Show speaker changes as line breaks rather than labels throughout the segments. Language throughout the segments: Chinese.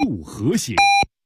不和谐。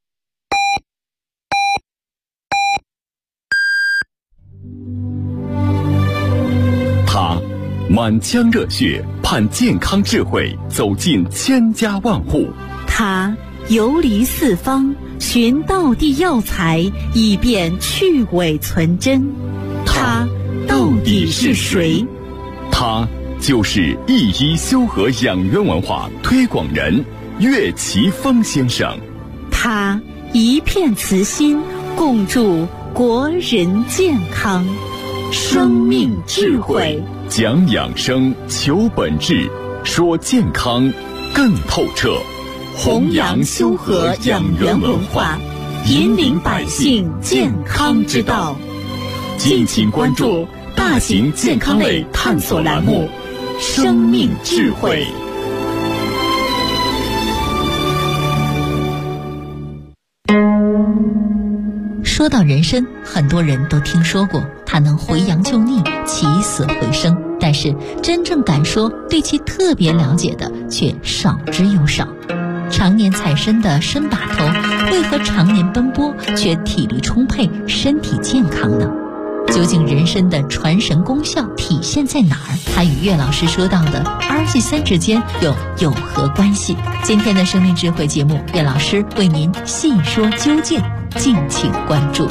他满腔热血，盼健康智慧走进千家万户。
他游离四方，寻道地药材，以便去伪存真。他到底是谁？
他就是一一修和养元文化推广人岳奇峰先生。
他一片慈心，共筑国人健康。生命智慧，
讲养生，求本质，说健康更透彻。
弘扬修和养元文化，引领百姓健康之道。敬请关注大型健康类探索栏目《生命智慧》。
说到人参，很多人都听说过它能回阳救逆，起死回生，但是真正敢说对其特别了解的却少之又少。常年采参的参把头为何常年奔波却体力充沛，身体健康呢？究竟人参的传神功效体现在哪儿？它与岳老师说到的阿尔济斯之间又有何关系？今天的生命智慧节目，岳老师为您细说究竟，敬请关注。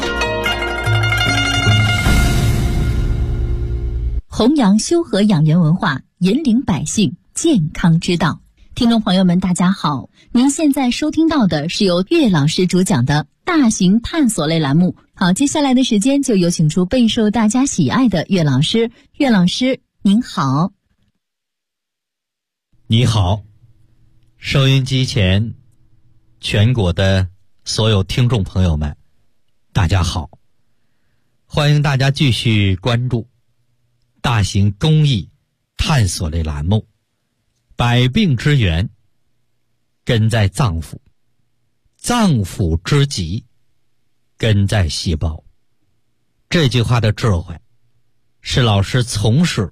弘扬修和养元文化，引领百姓健康之道。听众朋友们大家好，您现在收听到的是由岳老师主讲的大型探索类栏目。好，接下来的时间就有请出备受大家喜爱的岳老师。岳老师您好。
你好，收音机前全国的所有听众朋友们大家好，欢迎大家继续关注大型公益探索类栏目百病之源根在脏腑，脏腑之疾根在细胞。这句话的智慧是老师从事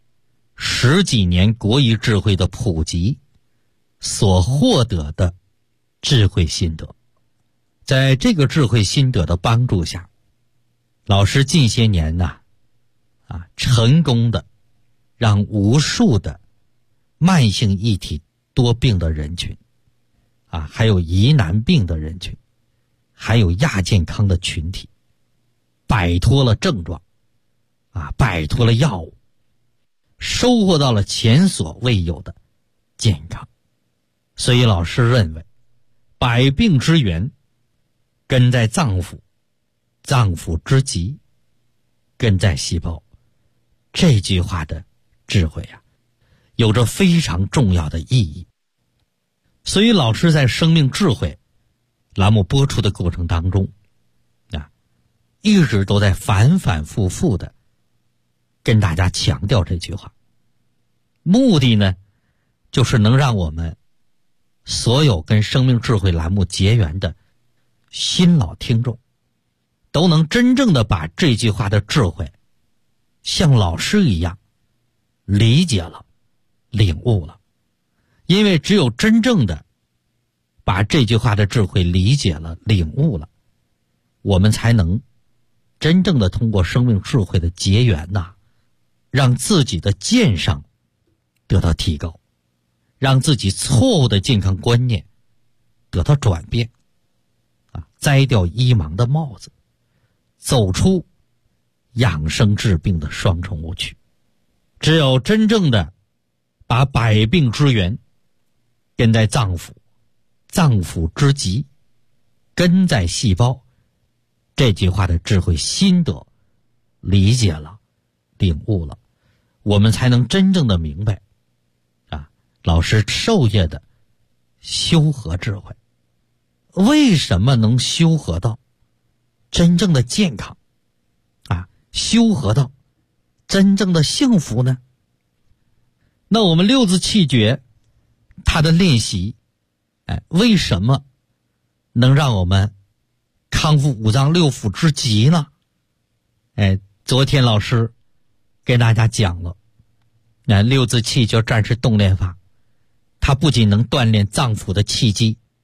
10几年国医智慧的普及所获得的智慧心得。在这个智慧心得的帮助下，老师近些年成功的让无数的慢性一体多病的人群还有疑难病的人群，还有亚健康的群体摆脱了症状摆脱了药物，收获到了前所未有的健康。所以老师认为百病之源根在脏腑，脏腑之疾根在细胞。这句话的智慧有着非常重要的意义。所以老师在生命智慧栏目播出的过程当中一直都在反反复复的跟大家强调这句话，目的呢就是能让我们所有跟生命智慧栏目结缘的新老听众都能真正的把这句话的智慧像老师一样理解了，领悟了。因为只有真正的把这句话的智慧理解了，领悟了，我们才能真正的通过生命智慧的结缘让自己的健上得到提高，让自己错误的健康观念得到转变摘掉医盲的帽子，走出养生治病的双重误区。只有真正的把百病之源根在脏腑，脏腑之疾根在细胞，这句话的智慧心得理解了，领悟了，我们才能真正的明白老师授业的修和智慧。为什么能修和到真正的健康修和到真正的幸福呢？那我们六字气诀它的练习为什么能让我们康复五脏六腑之疾呢？昨天老师给大家讲了六字气诀战士动练法，它不仅能锻炼脏腑的气机，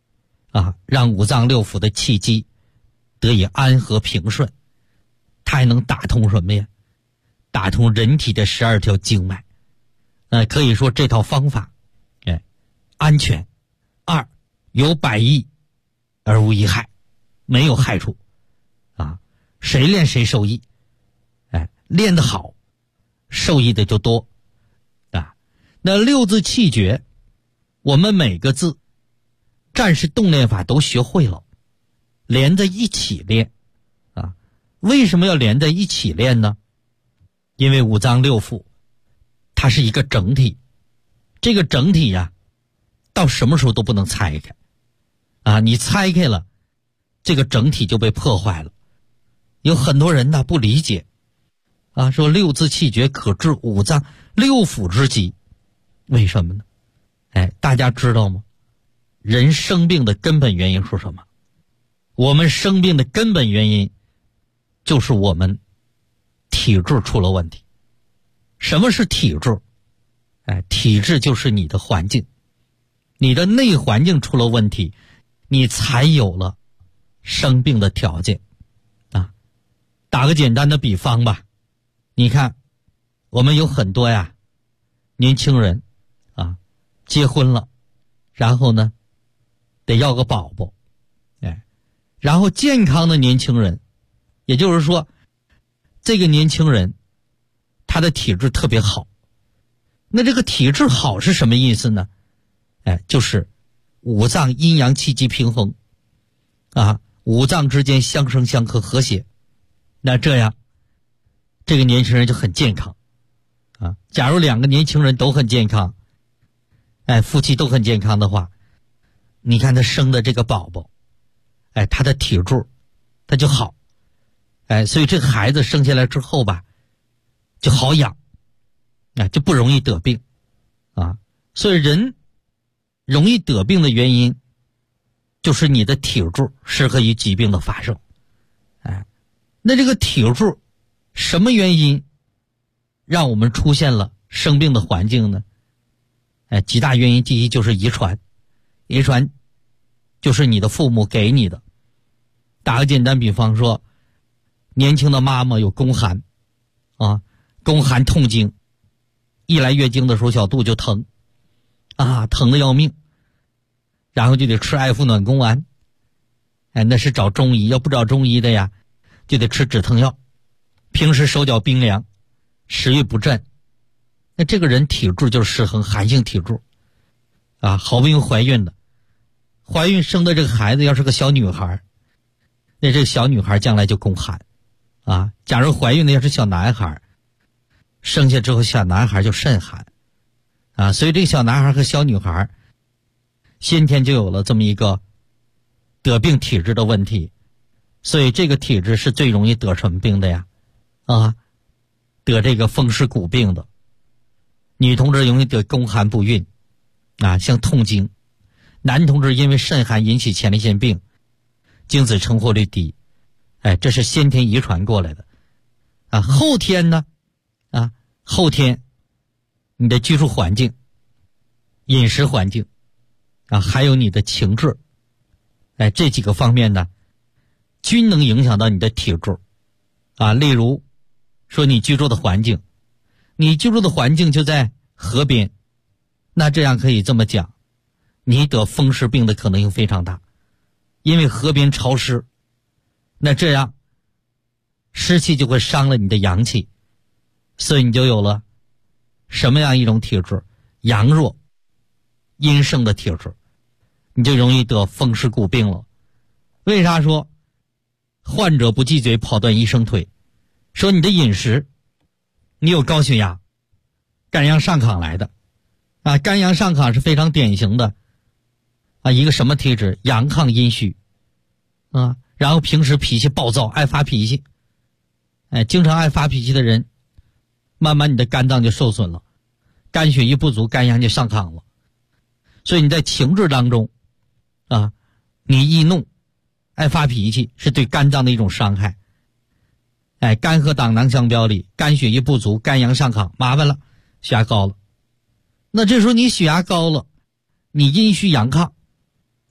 让五脏六腑的气机得以安和平顺。它还能打通什么呀？打通人体的12条经脉。可以说这套方法安全，2有百益而无一害，没有害处谁练谁受益，练得好受益的就多那6字气诀，我们每个字战士动练法都学会了，连在一起练为什么要连在一起练呢？因为五脏六腑它是一个整体，这个整体到什么时候都不能拆开你拆开了，这个整体就被破坏了。有很多人不理解说6字气诀可治五脏六腑之疾，为什么呢？大家知道吗？人生病的根本原因是什么？我们生病的根本原因就是我们体质出了问题。什么是体质？体质就是你的环境，你的内环境出了问题，你才有了生病的条件打个简单的比方吧，你看我们有很多年轻人结婚了，然后呢得要个宝宝然后健康的年轻人，也就是说这个年轻人他的体质特别好。那这个体质好是什么意思呢？就是五脏阴阳气机平衡五脏之间相生相克和谐，那这样这个年轻人就很健康假如2个年轻人都很健康夫妻都很健康的话，你看他生的这个宝宝他的体质他就好所以这个孩子生下来之后吧就好养就不容易得病所以人容易得病的原因就是你的体质适合于疾病的发生那这个体质什么原因让我们出现了生病的环境呢？几大原因。第一就是遗传，遗传就是你的父母给你的。打个简单比方说，年轻的妈妈有宫寒宫寒痛经，一来月经的时候小肚就疼疼得要命，然后就得吃艾附暖宫丸那是找中医，要不找中医的呀就得吃止疼药。平时手脚冰凉，食欲不振，那这个人体质就是失衡，寒性体质好不容易怀孕的，怀孕生的这个孩子要是个小女孩，那这个小女孩将来就宫寒假如怀孕的要是小男孩，生下之后小男孩就肾寒所以这个小男孩和小女孩先天就有了这么一个得病体质的问题。所以这个体质是最容易得什么病的呀得这个风湿骨病的。女同志容易得宫寒不孕像痛经。男同志因为肾寒引起前列腺病，精子成活率低这是先天遗传过来的后天呢后天你的居住环境、饮食环境还有你的情志这几个方面呢均能影响到你的体质例如说你居住的环境，你居住的环境就在河边，那这样可以这么讲，你得风湿病的可能性非常大，因为河边潮湿，那这样湿气就会伤了你的阳气，所以你就有了什么样一种体质？阳弱阴盛的体质，你就容易得风湿骨病了。为啥说患者不忌嘴跑断医生腿？说你的饮食，你有高血压，肝阳上亢来的肝阳上亢是非常典型的一个什么体质？阳亢阴虚然后平时脾气暴躁，爱发脾气经常爱发脾气的人，慢慢你的肝脏就受损了，肝血液不足，肝阳就上亢了。所以你在情志当中你易怒爱发脾气是对肝脏的一种伤害肝和胆囊相表里，肝血液不足，肝阳上亢，麻烦了，血压高了。那这时候你血压高了，你阴虚阳亢，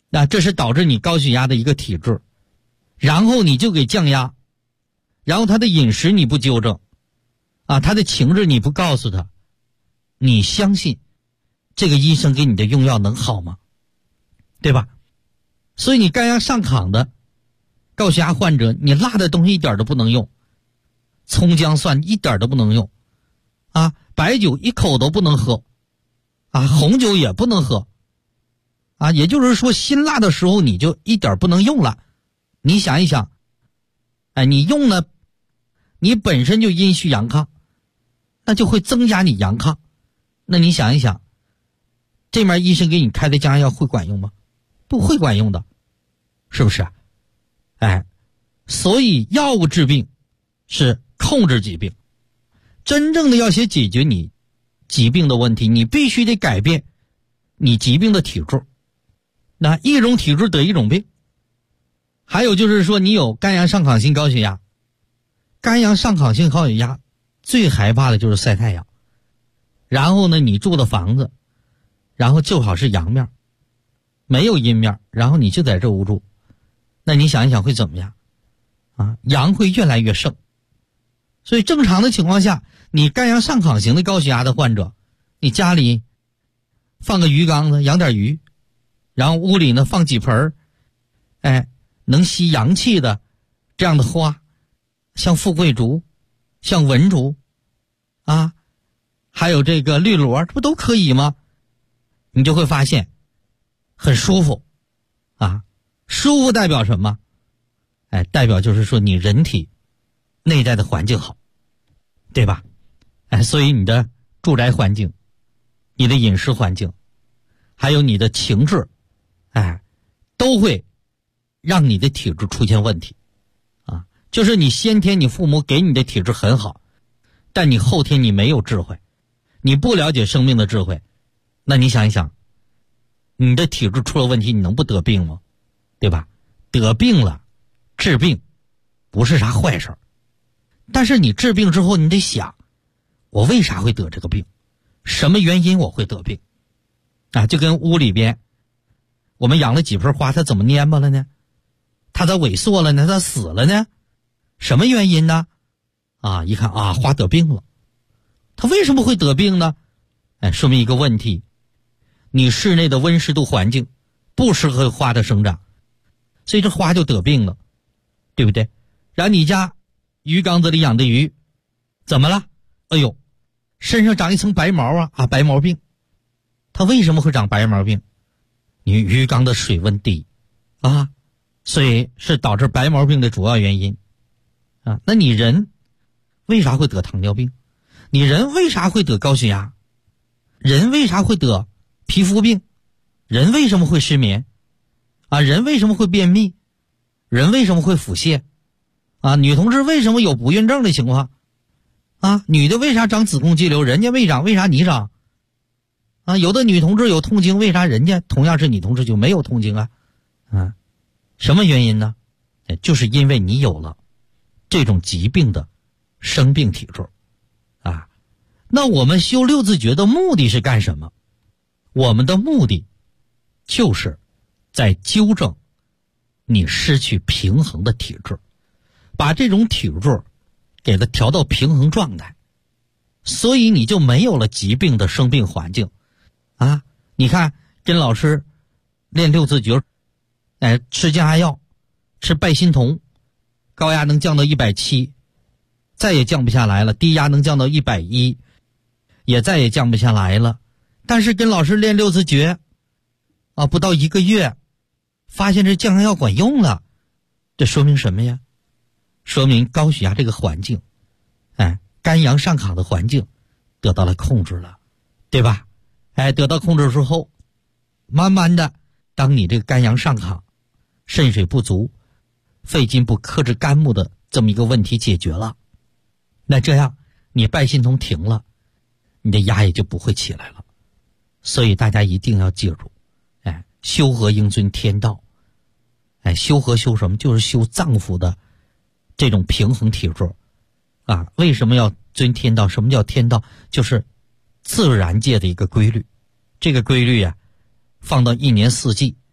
那这是导致你高血压的一个体质，然后你就给降压，然后他的饮食你不纠正啊，他的情志你不告诉他，你相信这个医生给你的用药能好吗？对吧？所以你肝阳上亢的高血压患者，你辣的东西一点都不能用，葱姜蒜一点都不能用啊，白酒一口都不能喝啊，红酒也不能喝啊，也就是说辛辣的时候你就一点不能用了。你想一想，哎，你用了，你本身就阴虚阳亢，那就会增加你阳亢。那你想一想，这面医生给你开的降压药会管用吗？不会管用的，是不是？哎，所以药物治病是控制疾病，真正的要想解决你疾病的问题，你必须得改变你疾病的体质。那一种体质得一种病。还有就是说你有肝阳上亢性高血压，肝阳上亢性高血压最害怕的就是晒太阳，然后呢你住的房子然后正好是阳面没有阴面，然后你就在这屋住，那你想一想会怎么样啊？阳会越来越盛。所以正常的情况下，你肝阳上亢型的高血压的患者，你家里放个鱼缸子养点鱼，然后屋里呢放几盆哎能吸阳气的这样的花，像富贵竹，像文竹啊，还有这个绿萝，这不都可以吗？你就会发现很舒服啊。舒服代表什么？哎，代表就是说你人体内在的环境好，对吧？哎，所以你的住宅环境，你的饮食环境，还有你的情志，哎，都会让你的体质出现问题啊。就是你先天你父母给你的体质很好，但你后天你没有智慧，你不了解生命的智慧，那你想一想，你的体质出了问题，你能不得病吗？对吧？得病了治病不是啥坏事，但是你治病之后你得想，我为啥会得这个病，什么原因我会得病啊？就跟屋里边我们养了几盆花，它怎么蔫巴了呢？它咋萎缩了呢？它死了呢？什么原因呢？啊，一看啊，花得病了。它为什么会得病呢？哎，说明一个问题，你室内的温湿度环境不适合花的生长，所以这花就得病了，对不对？然后你家鱼缸子里养的鱼怎么了？哎呦，身上长一层白毛啊，白毛病。它为什么会长白毛病？你鱼缸的水温低啊，所以是导致白毛病的主要原因啊。那你人为啥会得糖尿病？你人为啥会得高血压？人为啥会得皮肤病？人为什么会失眠啊？人为什么会便秘？人为什么会腹泻啊？女同志为什么有不孕症的情况啊？女的为啥长子宫肌瘤，人家没长，为啥你长啊？有的女同志有痛经，为啥人家同样是女同志就没有痛经啊？啊，什么原因呢？就是因为你有了这种疾病的生病体质啊。那我们修六字诀的目的是干什么？我们的目的就是在纠正你失去平衡的体质，把这种体质给它调到平衡状态，所以你就没有了疾病的生病环境啊。你看跟老师练六字诀，哎，吃降压药，吃拜心酮，高压能降到170，再也降不下来了，低压能降到110，也再也降不下来了。但是跟老师练六字诀啊，不到1个月发现这降压药管用了，这说明什么呀？说明高血压这个环境，哎，肝阳上亢的环境得到了控制了，对吧？哎，得到控制之后，慢慢的，当你这个肝阳上亢，肾水不足，肺金不克制肝木的这么一个问题解决了，那这样你拜心酮停了，你的压也就不会起来了。所以大家一定要记住，哎，修和应遵天道。哎，修和修什么？就是修脏腑的这种平衡体质啊。为什么要遵天道？什么叫天道？就是自然界的一个规律。这个规律啊，放到1年4季，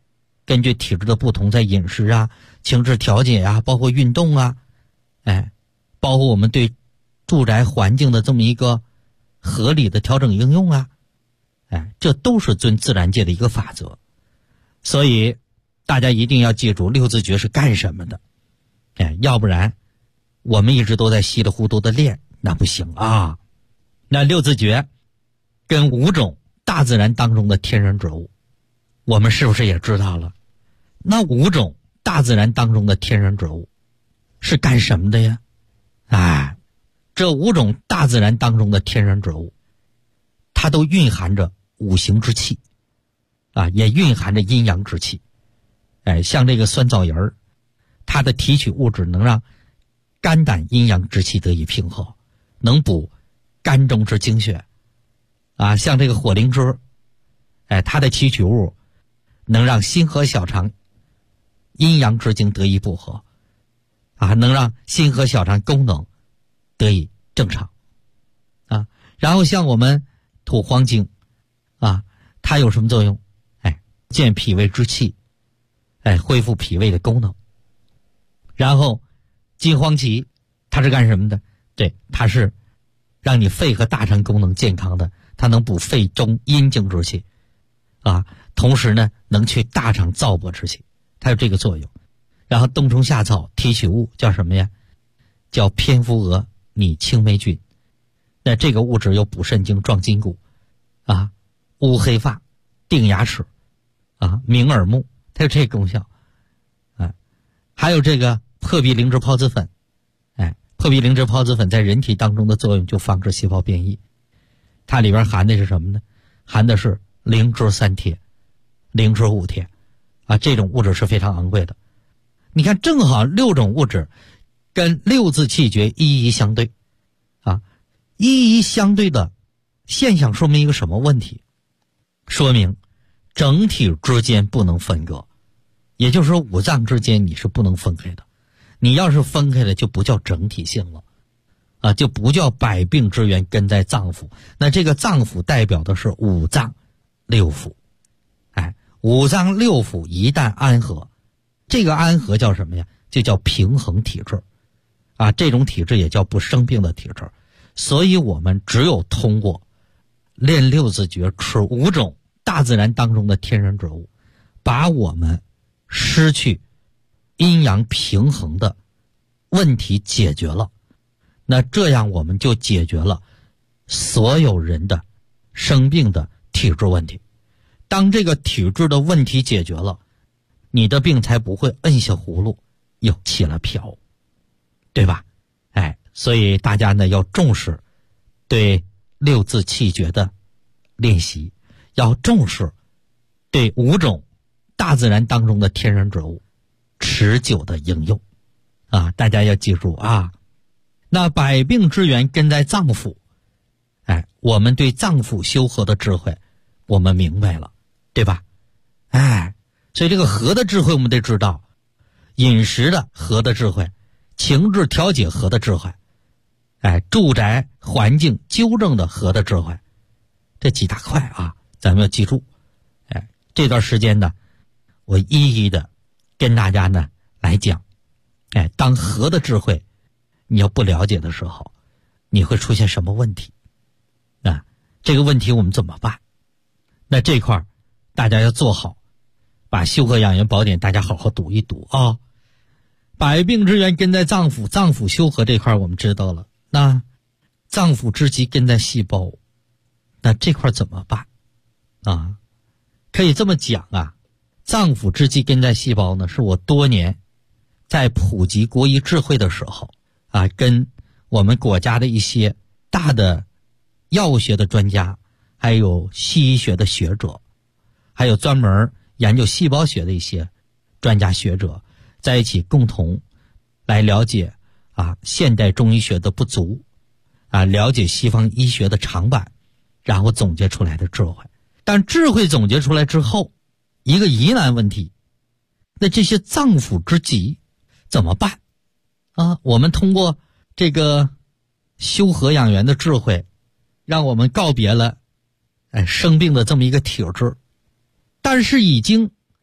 根据体质的不同，在饮食啊、情志调节啊，包括运动啊，包括我们对住宅环境的这么一个合理的调整应用啊，这都是遵自然界的一个法则。所以大家一定要记住六字诀是干什么的，要不然我们一直都在稀里糊涂的练，那不行啊。那六字诀跟5种大自然当中的天然之物，我们是不是也知道了？那5种大自然当中的天然之物是干什么的呀？这5种大自然当中的天然之物，它都蕴含着五行之气也蕴含着阴阳之气。像这个酸枣仁儿，它的提取物质能让肝胆阴阳之气得以平和，能补肝中之精血像这个火灵芝，它的提取物能让心和小肠阴阳之精得以补和能让心和小肠功能得以正常然后像我们土黄精它有什么作用？健脾胃之气，恢复脾胃的功能。然后金黄芪它是干什么的？对，它是让你肺和大肠功能健康的，它能补肺中阴经之气同时呢能去大肠燥薄之气，它有这个作用。然后冬虫夏草提取物叫什么呀？叫蝙蝠蛾拟青霉菌。那这个物质有补肾经、壮筋骨乌黑发、定牙齿明耳目，它有这个功效还有这个破壁灵芝孢子粉，破壁灵芝孢子粉在人体当中的作用就防止细胞变异。它里边含的是什么呢？含的是灵芝3贴、灵芝5贴这种物质是非常昂贵的。你看，正好6种物质跟六字气诀一一相对一一相对的现象说明一个什么问题？说明整体之间不能分割，也就是说五脏之间你是不能分开的。你要是分开了就不叫整体性了就不叫百病之源根在脏腑。那这个脏腑代表的是五脏六腑五脏六腑一旦安和，这个安和叫什么呀？就叫平衡体质这种体质也叫不生病的体质。所以我们只有通过练六字诀，吃5种大自然当中的天然之物，把我们失去阴阳平衡的问题解决了，那这样我们就解决了所有人的生病的体质问题。当这个体质的问题解决了，你的病才不会摁下葫芦又起了瓢，对吧？所以大家呢要重视对六字气诀的练习，要重视对5种大自然当中的天然之物持久的应用大家要记住那百病之源根在脏腑，我们对脏腑修和的智慧我们明白了，对吧？所以这个和的智慧我们得知道，饮食的和的智慧，情志调节和的智慧，住宅环境纠正的和的智慧，这几大块咱们要记住。这段时间呢，我一一的跟大家呢来讲，当和的智慧你要不了解的时候，你会出现什么问题？这个问题我们怎么办？那这块大家要做好，把修和养元宝典大家好好读一读百病之源根在脏腑，脏腑修和这块我们知道了。那脏腑之基根在细胞，那这块怎么办可以这么讲脏腑之基根在细胞呢，是我多年在普及国医智慧的时候跟我们国家的一些大的药物学的专家，还有西医学的学者，还有专门研究细胞学的一些专家学者在一起共同来了解现代中医学的不足了解西方医学的长板，然后总结出来的智慧。但智慧总结出来之后，一个疑难问题，那这些脏腑之疾怎么办我们通过这个修和养元的智慧，让我们告别了生病的这么一个体质，但是已经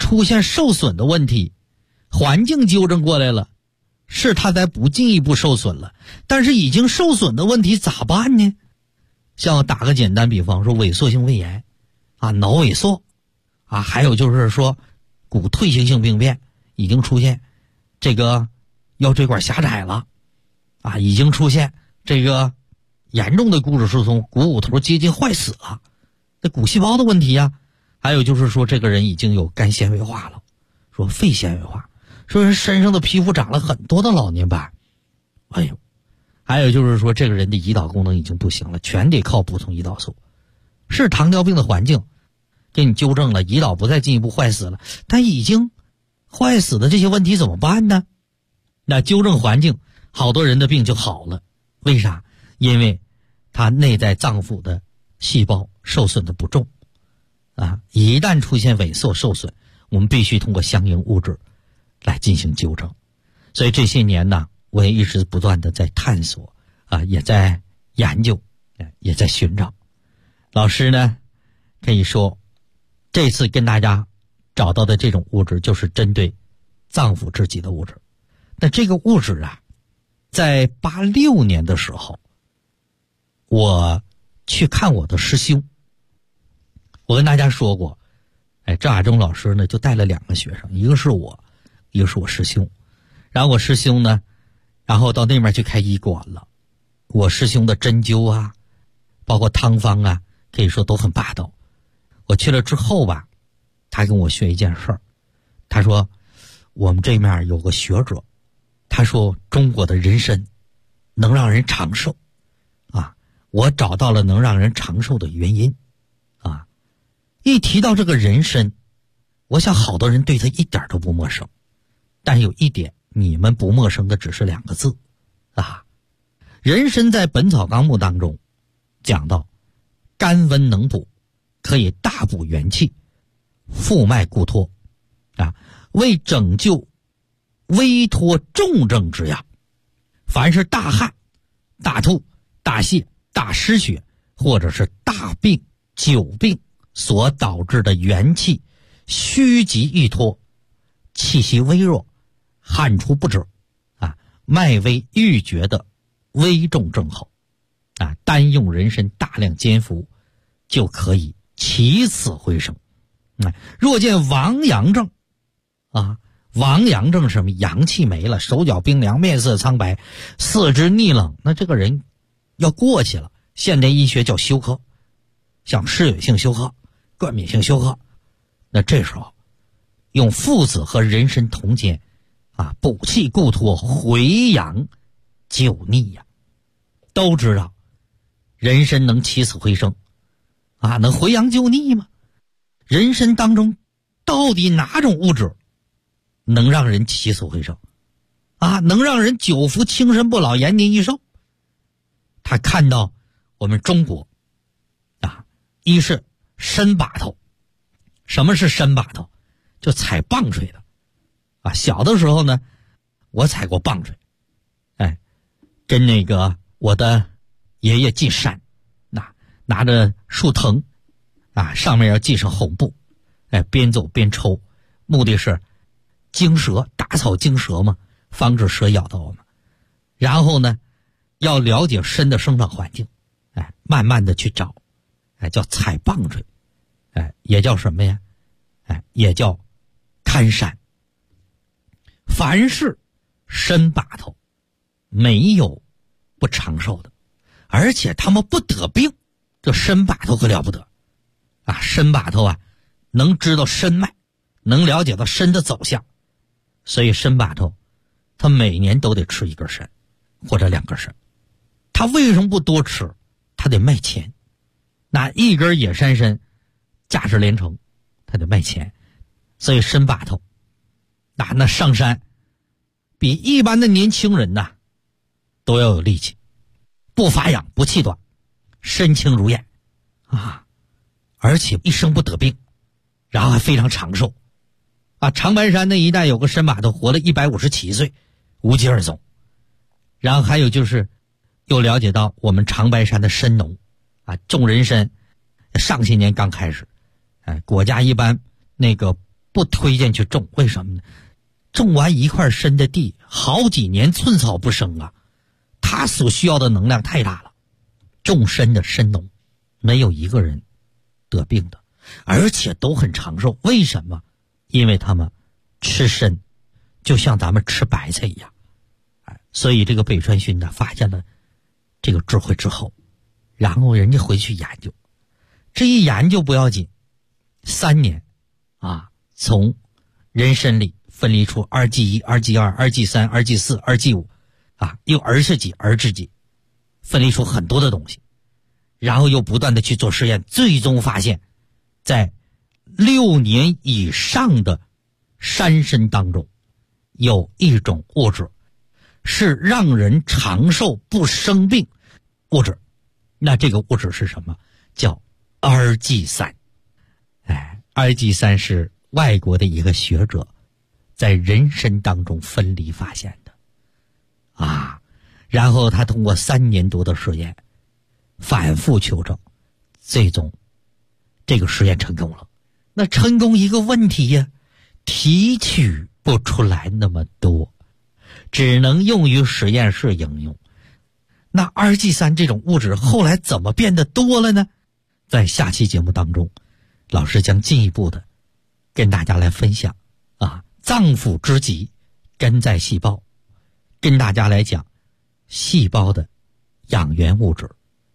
出现受损的问题，环境纠正过来了，是他在不进一步受损了，但是已经受损的问题咋办呢？像我打个简单比方说，萎缩性胃炎脑萎缩还有就是说骨退行性病变已经出现，这个腰椎管狭窄了已经出现这个严重的骨质疏松，股骨头接近坏死了，这骨细胞的问题还有就是说这个人已经有肝纤维化了，说肺纤维化，说人身上的皮肤长了很多的老年斑，还有就是说这个人的胰岛功能已经不行了，全得靠补充胰岛素。是糖尿病的环境给你纠正了，胰岛不再进一步坏死了，但已经坏死的这些问题怎么办呢？那纠正环境，好多人的病就好了。为啥？因为他内在脏腑的细胞受损的不重一旦出现萎缩受损，我们必须通过相应物质来进行纠正。所以这些年呢，我也一直不断的在探索也在研究，也在寻找。老师呢可以说这次跟大家找到的这种物质就是针对脏腑制剂的物质。那这个物质在86年的时候，我去看我的师兄。我跟大家说过赵亚忠老师呢就带了2个学生，一个是我，一个是我师兄。然后我师兄呢然后到那边去开医馆了。我师兄的针灸包括汤方可以说都很霸道。我去了之后他跟我学一件事儿，他说我们这面有个学者，他说中国的人参能让人长寿我找到了能让人长寿的原因一提到这个人参，我想好多人对他一点都不陌生，但有一点你们不陌生的只是2个字人参在《本草纲目》当中讲到甘温能补，可以大补元气，复脉固脱为拯救微脱重症之药。凡是大汗、大吐、大泻、大失血，或者是大病、久病所导致的元气虚极欲脱，气息微弱，汗出不止脉微欲绝的危重症候单用人参大量煎服就可以起死回生。若见亡阳症亡阳症什么？阳气没了，手脚冰凉，面色苍白，四肢逆冷，那这个人要过去了。现代医学叫休克，像失血性休克、冠冕性休克。那这时候用附子和人参同煎补气固脱，回阳救逆都知道人参能起死回生能回阳救逆吗？人参当中到底哪种物质能让人起死回生能让人久服轻身不老，延年益寿？他看到我们中国一是参把头。什么是参把头？就踩棒槌的小的时候呢我踩过棒槌跟那个我的爷爷进山拿着树藤上面要系上红布边走边抽，目的是惊蛇，打草惊蛇嘛，防止蛇咬到我们。然后呢要了解参的生长环境慢慢的去找叫踩棒槌也叫什么呀也叫看山。凡是参把头没有不长寿的，而且他们不得病。这参把头可了不得参把头能知道参脉，能了解到参的走向，所以参把头他每年都得吃1根参或者2根参。他为什么不多吃？他得卖钱。那1根野山参价值连城，他得卖钱。所以参把头那上山比一般的年轻人都要有力气，不发痒，不气短，身轻如燕而且一生不得病，然后还非常长寿长白山那一带有个参把头活了157岁，无疾而终。然后还有就是又了解到我们长白山的参农种人参，上些年刚开始国家一般那个不推荐去种，为什么呢？种完一块深的地，好几年寸草不生啊，它所需要的能量太大了。种参的参农，没有一个人得病的，而且都很长寿。为什么？因为他们吃参就像咱们吃白菜一样。所以这个北川勋呢发现了这个智慧之后，然后人家回去研究，这一研究不要紧，3年啊，从人参里分离出2G1、2G2、2G3、2G4、2G5啊，又儿是几儿是几，分离出很多的东西，然后又不断的去做实验，最终发现在6年以上的山参当中有一种物质是让人长寿不生病物质。那这个物质是什么？叫 RG3。 RG3 是外国的一个学者在人参当中分离发现的然后他通过3年多的实验反复求证，最终这个实验成功了。那成功一个问题呀，提取不出来那么多，只能用于实验室应用。那 RG3 这种物质后来怎么变得多了呢？在下期节目当中，老师将进一步的跟大家来分享脏腑之疾根在细胞，跟大家来讲细胞的养元物质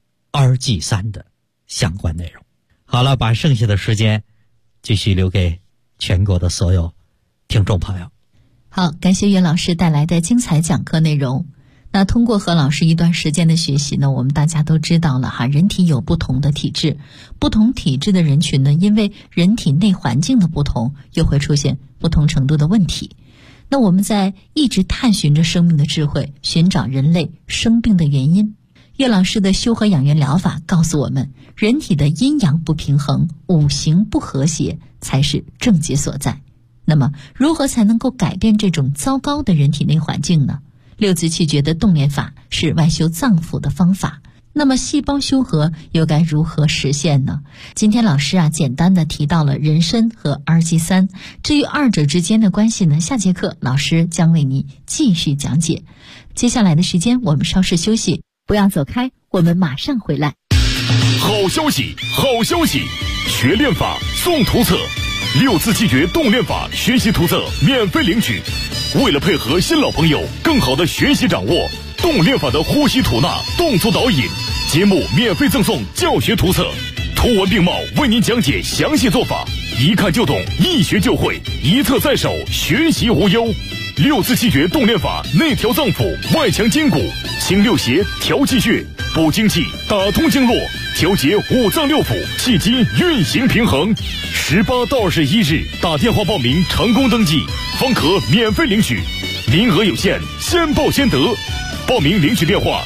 RG3 的相关内容。好了，把剩下的时间继续留给全国的所有听众朋友。
好，感谢岳老师带来的精彩讲课内容。那通过和老师一段时间的学习呢，我们大家都知道了人体有不同的体质，不同体质的人群呢，因为人体内环境的不同，又会出现不同程度的问题。那我们在一直探寻着生命的智慧，寻找人类生病的原因。岳老师的修和养元疗法告诉我们，人体的阴阳不平衡，五行不和谐才是症结所在。那么如何才能够改变这种糟糕的人体内环境呢？六字气诀的动练法是外修脏腑的方法，那么细胞修和又该如何实现呢？今天老师简单的提到了人参和 RG3， 至于二者之间的关系呢，下节课老师将为你继续讲解。接下来的时间我们稍事休息，不要走开，我们马上回来。
好消息，好消息！学练法送图册，6字气诀动练法学习图册免费领取。为了配合新老朋友更好的学习掌握动练法的呼吸吐纳动作导引，节目免费赠送教学图册，图文并茂为您讲解详细做法，一看就懂，一学就会，一册在手，学习无忧。6字气诀动练法内调脏腑，外强筋骨，清六邪，调气血，补精气，打通经络，调节五脏六腑，气机运行平衡。18到21日打电话报名成功登记，方可免费领取，名额有限，先报先得。报名领取电话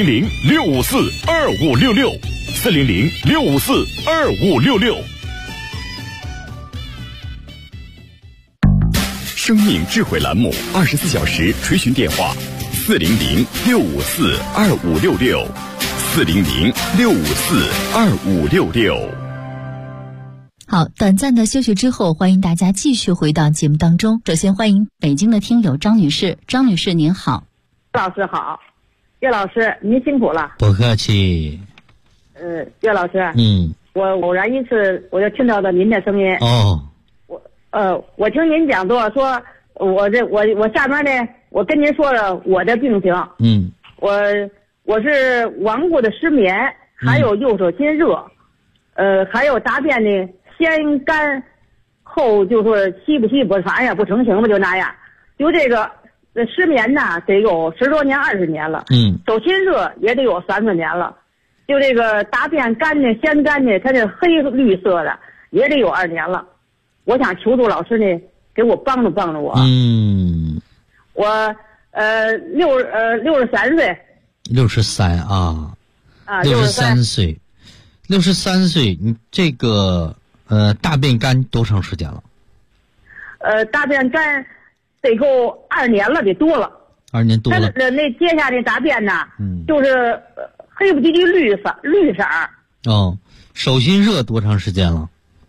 400-654-2566 400-654-2566。
生命智慧栏目24小时垂询电话400-654-2566 400-654-2566。
好，短暂的休息之后，欢迎大家继续回到节目当中。首先欢迎北京的听友张女士，张女士您好。
老师好，岳老师您辛苦了。
不客气。
岳老师，我偶然一次我就听到了您的声音。我听您讲说我下面呢，我跟您说了我的病情。我是顽固的失眠，还有右手心热，还有大便呢先干后就说稀不反正也不成形吧，就那样。就这个失眠呢得有10多年20年了，手心热也得有30年了。就这个大便干呢先干呢，它这黑绿色的也得有2年了。我想求助老师呢，给我帮助我。我63岁。
63啊，63岁，63岁，你这个大便干多长时间了？
大便干得够2年了，得多了。2年多了。那接下来大便呢，就是黑不唧唧绿色。
哦，手心热多长时间了？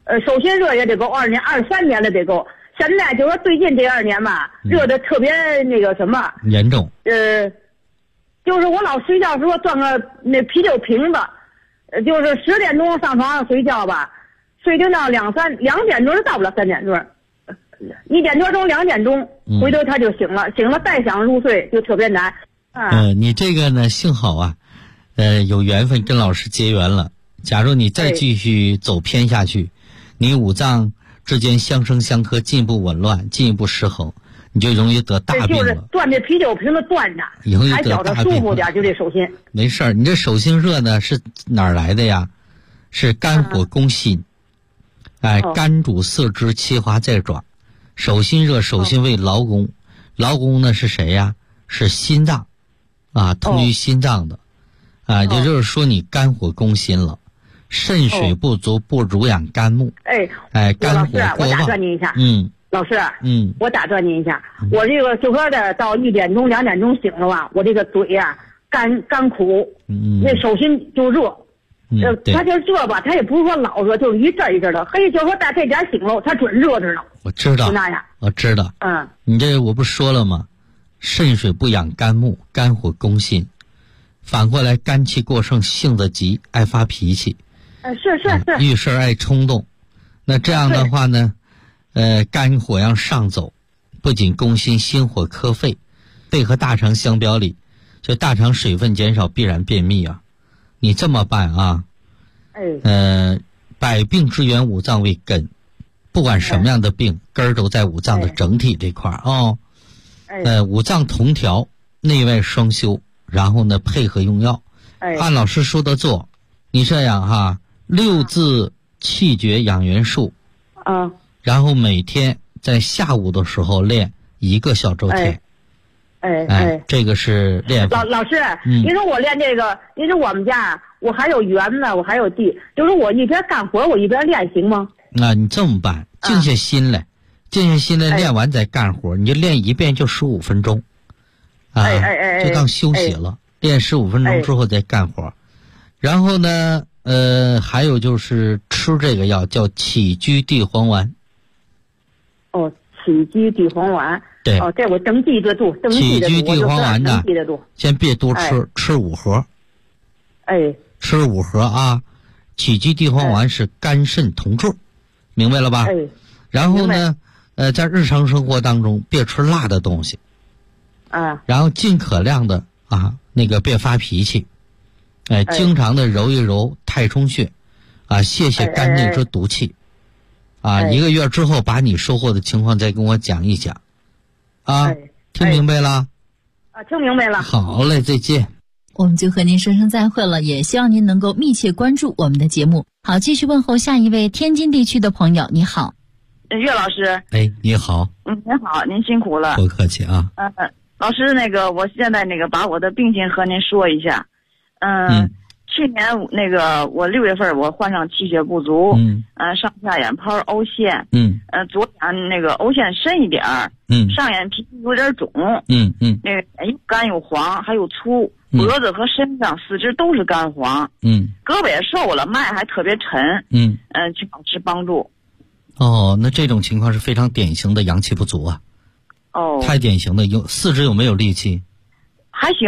手心热也得够2年23年的得够。现在就说最近这2年吧，热的特别那个什么
严重。
就是我老睡觉时候端个那啤酒瓶子，就是10点钟上床上睡觉吧，睡到2点钟到不了3点钟，1点多钟2点钟，回头他就醒了，醒了再想入睡就特别难。
你这个呢，幸好啊，有缘分跟老师结缘了。假如你再继续走偏下去，你五脏之间相生相克，进一步紊乱，进一步失衡，你就容易得大病了。
就是端这啤酒瓶子端着，
容易得大病，
还觉得舒服点，就这手心。
没事儿，你这手心热呢是哪儿来的呀？是肝火攻心，肝主四肢，气化在爪。手心热，手心为劳宫，劳宫呢是谁呀？是心脏，通于心脏的，也就是说你肝火攻心了。肾水不足，不濡养肝木。肝火过旺。
我打断您一下。老师。我打断您一下。我这个就说的到1点钟2点钟醒了吧，我这个嘴呀干苦，那手心就热。他就热吧，他也不是说老热，就是一阵一阵的。就说在这点醒了，他准热着呢。
我知道。
就那样。
我知道。你这我不说了吗？肾水不养肝木，肝火攻心。反过来，肝气过盛，性子急，爱发脾气。
是。
遇事爱冲动，那这样的话呢，肝火要上走，不仅攻心，心火克肺，肺和大肠相表里，就大肠水分减少，必然便秘啊。你这么办啊？百病之源五脏为根，不管什么样的病，根儿都在五脏的整体这块儿五脏同调，内外双修，然后呢配合用药，按老师说的做。你这样哈，6字气绝养元术，然后每天在下午的时候练1个小周天。这个是练法。
老师，您说我练这个，您说我们家我还有园子，我还有地，就是我一边干活我一边练行吗？
你这么办，静下心来，练完再干活，你就练一遍就15分钟，就当休息了。练15分钟之后再干活，然后呢，还有就是吃这个药叫起居地黄丸。
起居地黄丸。
对。
这我登记得住。
起居地黄丸呢，先别多吃，吃5盒。吃5盒啊！起居地黄丸是肝肾同治，明白了吧？然后呢，在日常生活当中别吃辣的东西。然后尽可量的别发脾气。经常的揉一揉太冲穴，泄肝内之毒气。1个月之后把你收获的情况再跟我讲一讲。听明白了？
听明白了。
好嘞，再见。
我们就和您说声再会了，也希望您能够密切关注我们的节目。好，继续问候下一位天津地区的朋友。你好，
岳老师。
你好。
您好，您辛苦了。
不客气啊。
老师，我现在把我的病情和您说一下。去年我6月份我患上气血不足，上下眼泡凹陷，左眼凹陷深一点儿，上眼皮有点肿，又干又黄，还有粗，脖子和身上四肢都是干黄，胳膊也瘦了，脉还特别沉，去保持帮助。
那这种情况是非常典型的阳气不足啊。太典型的。四肢有没有力气？
还行。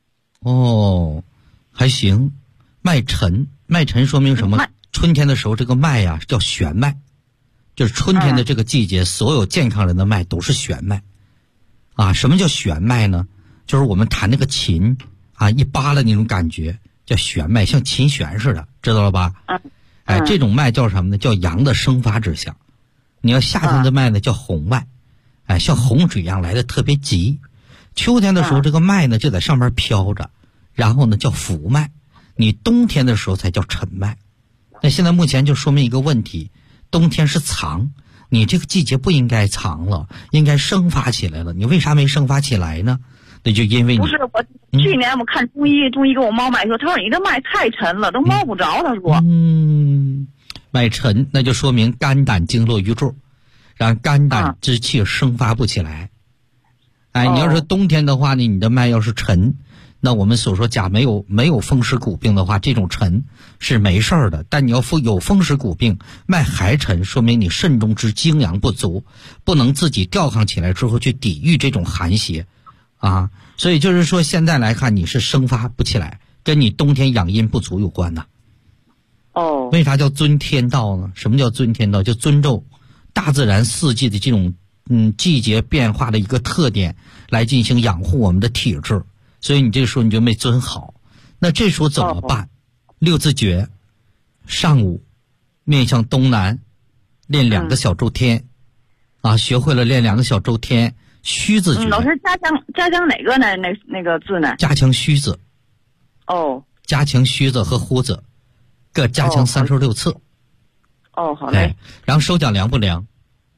还行。脉沉说明什么？春天的时候这个脉呀叫弦脉，就是春天的这个季节，所有健康人的脉都是弦脉。什么叫弦脉呢？就是我们弹那个琴一扒拉那种感觉叫弦脉，像琴弦似的，知道了吧？这种脉叫什么呢？叫阳的生发之象。你要夏天的脉呢叫洪脉，像洪水一样来的特别急。秋天的时候这个脉呢就在上面飘着，然后呢叫浮脉。你冬天的时候才叫沉脉。那现在目前就说明一个问题，冬天是藏，你这个季节不应该藏了，应该生发起来了。你为啥没生发起来呢？那就因为你
不是我去年我看中医给我摸脉说，他说你的脉太沉了，都摸不着。他说
脉沉，那就说明肝胆经络瘀滞，让肝胆之气生发不起来。你要是冬天的话呢，你的脉要是沉， 那我们所说甲没有风湿骨病的话，这种沉是没事儿的。但你要有风湿骨病，脉还沉，说明你肾中之精阳不足，不能自己调抗起来之后去抵御这种寒邪啊。所以就是说现在来看你是生发不起来，跟你冬天养阴不足有关的。
哦，
为啥叫尊天道呢？什么叫尊天道？就尊重大自然四季的这种季节变化的一个特点来进行养护我们的体质。所以你这个时候你就没尊好，那这时候怎么办？六字诀，上午面向东南练2个小周天，学会了练2个小周天，虚字诀。
老师加强哪个呢？那个字呢？
加强虚字。
哦。
加强虚字和呼字，各加强36次。
哦，好嘞。
然后手脚凉不凉？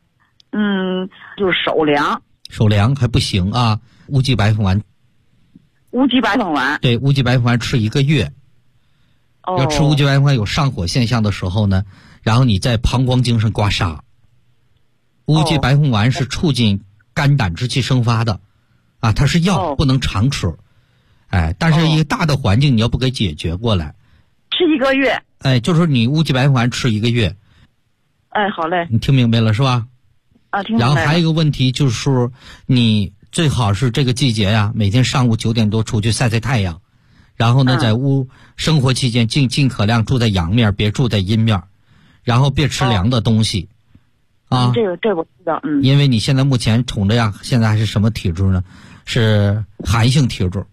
就是手凉。
手凉还不行啊，乌鸡白凤丸。
乌鸡白凤丸，
对，乌鸡白凤丸吃1个月。要吃乌鸡白凤丸有上火现象的时候呢，然后你在膀胱经上刮痧。乌鸡白凤丸是促进肝胆之气生发的，它是药，不能常吃。但是一个大的环境你要不给解决过来。
吃1个月。
就是你乌鸡白凤丸吃1个月。
好嘞。
你听明白了是吧？
听明白了。
然后还有一个问题就是说，你最好是这个季节呀，每天上午9点多出去晒晒太阳，然后呢，在屋生活期间尽可量住在阳面，别住在阴面，然后别吃凉的东西。
这我知道。
因为你现在目前瞅着呀，现在还是什么体质呢？是寒性体质。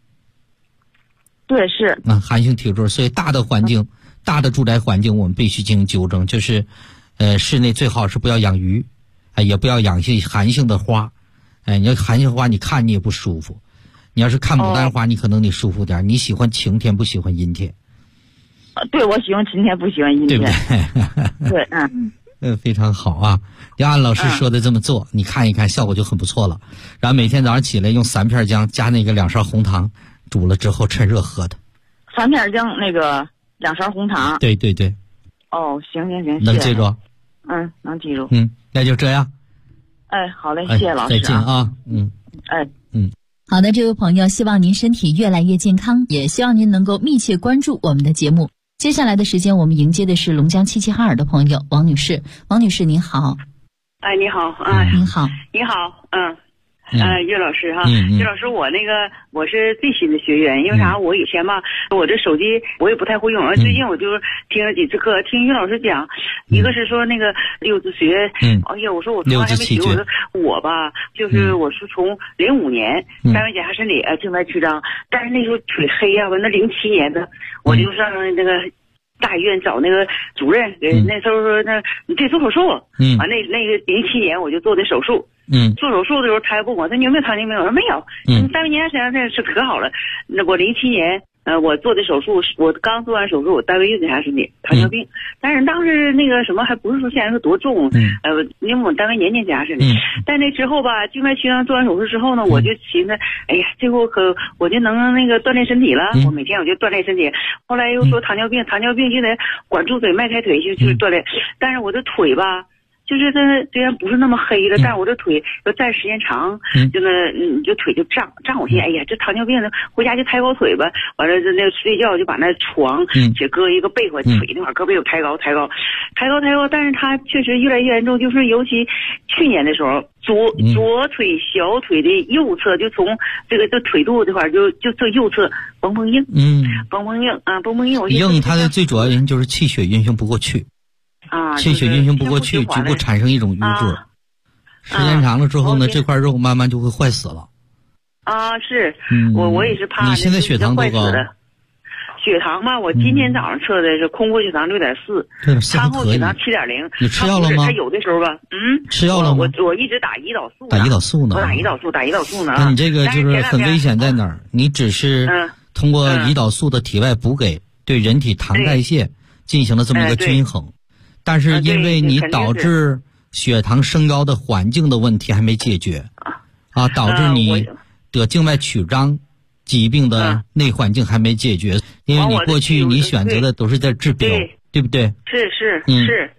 对，是。
寒性体质，所以大的环境、大的住宅环境，我们必须进行纠正。就是，室内最好是不要养鱼，也不要养一些寒性的花。你要寒性花，你看你也不舒服。你要是看牡丹花，你可能你舒服点。你喜欢晴天，不喜欢阴天。
对，我喜欢晴天，不喜欢阴天。
对不对？
对，
非常好啊！要按老师说的这么做，你看一看，效果就很不错了。然后每天早上起来用3片姜加那个2勺红糖煮了之后趁热喝的。
3片姜那个2勺红糖。
对对对。
行，
能记住？
能记住。
那就这样。
好嘞，谢谢老师。
再见啊。
好的，这位朋友，希望您身体越来越健康，也希望您能够密切关注我们的节目。接下来的时间，我们迎接的是龙江齐齐哈尔的朋友王女士。王女士您好。
你好。
您好。
你好。岳老师哈，岳老师，我是最新的学员，因为啥？我以前吧，我这手机我也不太会用，最近我就听了几次课，听岳老师讲，一个是说那个六字诀，我说我从来还没学过，我吧，就是我是从05年单位检查身体静脉曲张，但是那时候腿黑呀，完了07年的我就上那个大医院找那个主任，那时候说你得做手术，完那个07年我就做的手术。做手术的时候他还问我，他你有没有糖尿病？我说没有。单位检查身上这是可好了。那我07年我做的手术，我刚做完手术，我单位又检查身体糖尿病，但是当时那个什么还不是说现在是多重，因为我单位年检查身体，但那之后吧，静脉曲张做完手术之后呢，我就寻思，哎呀，最后我就能那个锻炼身体了，我每天我就锻炼身体。后来又说糖尿病就得管住腿、迈开腿就是锻炼，但是我的腿吧。就是它虽然不是那么黑了，但是我这腿要站时间长，就腿就胀。我心想，哎呀，这糖尿病的，回家就抬高腿吧。完了，那睡觉就把那床且搁一个被窝，腿那块搁被窝抬高。但是它确实越来越严重，就是尤其去年的时候，左腿小腿的右侧就从这腿肚这块就这右侧绷硬，绷硬。
硬它的最主要原因就是气血运行不过去。气血运行不过去，局部产生一种瘀滞，时间长了之后呢，这块肉慢慢就会坏死了。
是，我也是怕。
你现在血糖多高？
血糖吧，我今天早上测的是空腹血糖6.4，餐后血糖7.0。
你吃药了吗？
他有的时候吧，
吃药了吗？
我一直打胰岛素。
打胰岛素呢？
我打胰岛素呢。
那你这个就是很危险在哪儿？你只是通过胰岛素的体外补给，对人体糖代谢进行了这么一个均衡。但是因为你导致血糖升高的环境的问题还没解决，导致你得静脉曲张疾病的内环境还没解决，因为你过去你选择的都是在治标，对不对？
是。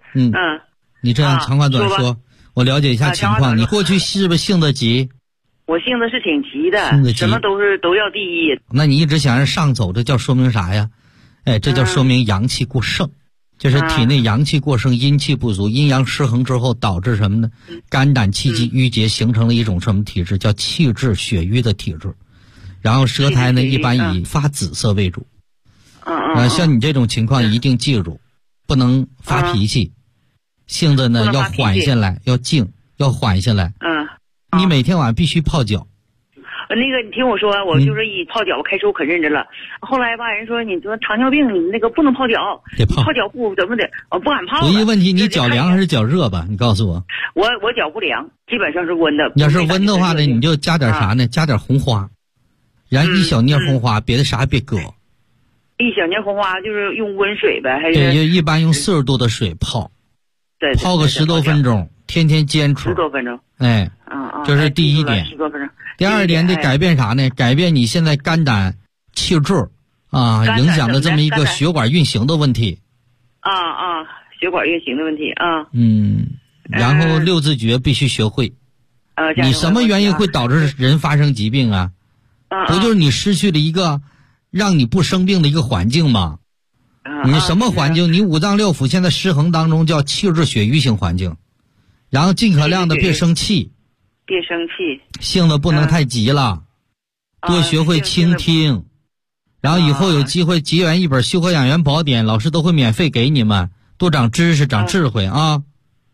你这样长话短说，我了解一下情况，你过去是不是性子急？
我性子是挺急的，什么都要第一。
那你一直想让上走，这叫说明啥呀？哎，这叫说明阳气过盛，就是体内阳气过盛，阴气不足，阴阳失衡之后导致什么呢？肝胆气机郁结，形成了一种什么体质？叫气滞血瘀的体质。然后舌苔呢，一般以发紫色为主。像你这种情况一定记住，不能发脾气，性子呢要缓下来，要静，要缓下来。你每天晚上必须泡脚。
那个，你听我说，我就是一泡脚，我开始我可认真了。后来吧，人说你说糖尿病，你那个不能泡脚，泡脚不怎么的，我不敢泡。
唯一问题，你脚凉还是脚热吧？你告诉我。
我脚不凉，基本上是温的。
要是温的话呢，你就加点啥呢？加点红花，然后一小捏红花，别的啥别搁。
一小捏红花就是用温水呗，还是？
对，就一般用40度的水泡。对。泡个10多分钟，天天坚持。
10多分钟。
哎。这是第一点。
10多分钟。
第二点得改变啥呢？改变你现在肝胆气滞影响的这么一个血管运行的问题。
血管运行的问题啊。
然后6字诀必须学会。你什么原因会导致人发生疾病啊？不就是你失去了一个让你不生病的一个环境吗？你什么环境？你五脏六腑现在失衡当中叫气滞血瘀型环境。然后尽可量的别生气。
别生气，
性子不能太急了，多学会倾听，然后以后有机会结缘一本《修和养元宝典》，老师都会免费给你们，多长知识，长智慧啊！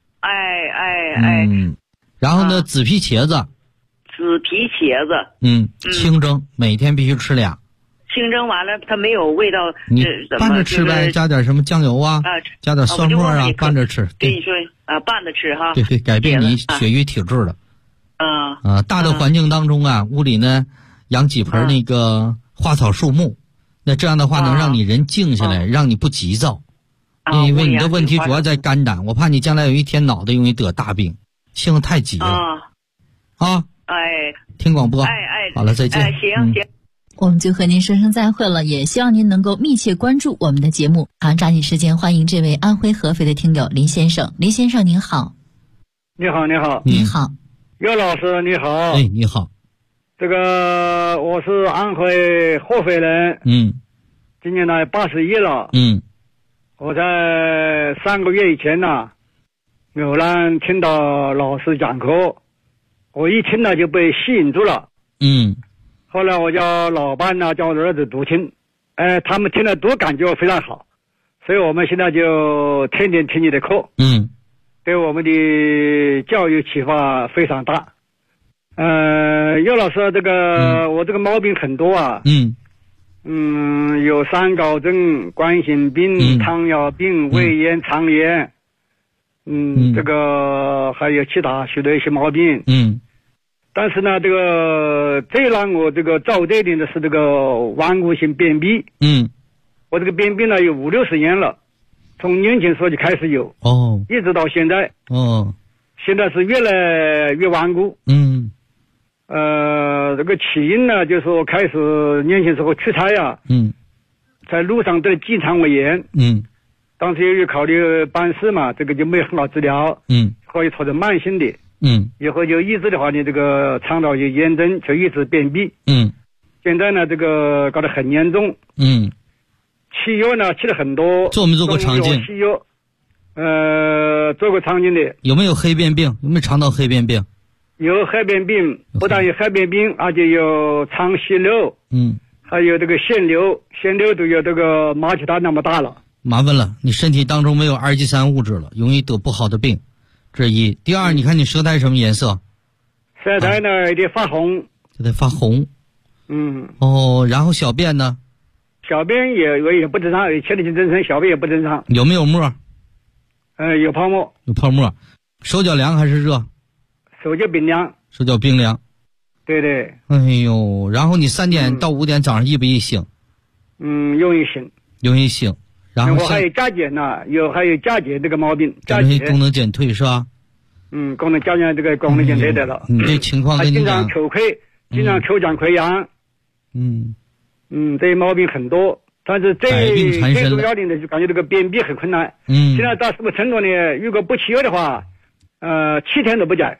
然后呢，紫皮茄子，清蒸，每天必须吃2。
清蒸完了，它没有味道，
你拌着吃呗，加点什么酱油加点蒜末拌着吃。
对你说拌着吃哈。
对，改变你血瘀体质的。大的环境当中屋里呢养几盆那个花草树木，那这样的话能让你人静下来，让你不急躁。因为你的问题主要在肝胆，我怕你将来有一天脑袋容易得大病，性子太急了。听广播。好了，再见。
行。
我们就和您说声再会了，也希望您能够密切关注我们的节目。好，抓紧时间欢迎这位安徽合肥的听友林先生。林先生您好。
你好。
你好。
岳老师你好。
哎，你好。
这个我是安徽合肥人。今年呢81了。我在3个月以前呢，偶然听到老师讲课，我一听呢就被吸引住了。后来我叫老伴呢，叫我的儿子读听，他们听了都感觉非常好，所以我们现在就天天听你的课。对我们的教育启发非常大。岳老师，我这个毛病很多啊。有三高症、冠心病、糖尿病、胃炎、肠炎。这个还有其他许多一些毛病。但是呢，最让我遭罪的是顽固性便秘。我这个便秘呢有50-60年了。从年轻时候就开始有，一直到现在，现在是越来越顽固。这个起因呢，就是我开始年轻时候出差在路上得结肠胃炎。当时由于考虑办事嘛，这个就没很好治疗。所以造成慢性的。以后就医治的话呢，这个肠道就炎症，就一直便秘。现在呢，搞得很严重。吃药呢吃了很多。
做没做过肠镜？
吃药，做过肠镜的。
有没有黑便病？有没有肠道黑便病？
有黑便病，不但有黑便病，而且有肠息瘤。还有腺瘤都有马其大那么大了。
麻烦了，你身体当中没有二级3物质了，容易得不好的病，这是一。第二，你看你舌苔什么颜色？
舌苔呢有点发红。
就得发红。然后小便呢？
小便也不正常，前列腺增生，小便也不正常。
有没有沫？
有泡沫。
有泡沫。手脚凉还是热？
手脚冰凉。
手脚冰凉。
对对。
哎呦，然后你3点到5点早上易不易醒？
容易醒。
容易醒。然后
我还有甲减呢，还有甲减这个毛病。
甲减功能减退是吧？
功能甲减功能减退的了。
你这情况跟你讲。
经常口溃，经常口腔溃疡。这些毛病很多，但是最重要的呢，就感觉便秘很困难。现在到什么程度呢？如果不吃药的话，7天都不解。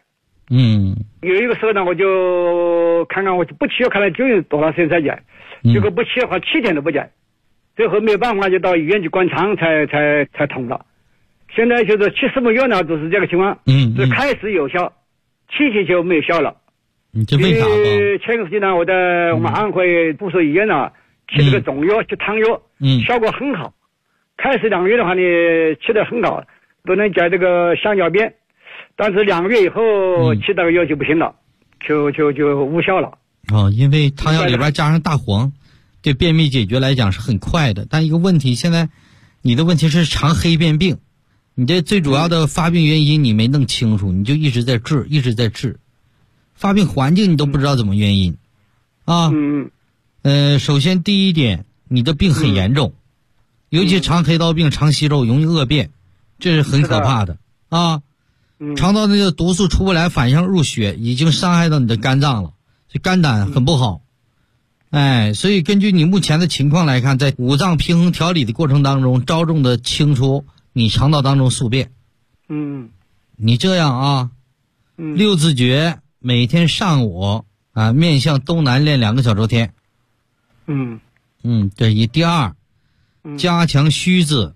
有一个时候呢，我就看看我不去，看了就有多长时间才见，结果不去的话7天都不见，最后没办法就到医院去灌肠才通了。现在就是70个月呢，就是这个情况，是开始有效，7天就没有效了。
你这为啥吧？
前个时间呢，我在我们安徽部属医院呢吃这个中药，吃汤药，效果很好。开始2个月的话呢，吃得很好，都能解这个香蕉便，但是2个月以后7到个药就不行了，就无效了。
因为汤药里边加上大黄，对便秘解决来讲是很快的。但一个问题，现在你的问题是肠黑便病，你这最主要的发病原因你没弄清楚，你就一直在治，发病环境你都不知道怎么原因啊。首先第一点，你的病很严重，尤其肠黑道病、肠息肉容易恶变，这是很可怕的啊。肠道那个毒素出不来，反向入血，已经伤害到你的肝脏了，所以肝胆很不好。所以根据你目前的情况来看，在五脏平衡调理的过程当中，着重的清除你肠道当中宿便。你这样啊，6字诀每天上午面向东南练2个小周天。这一。第二，加强虚字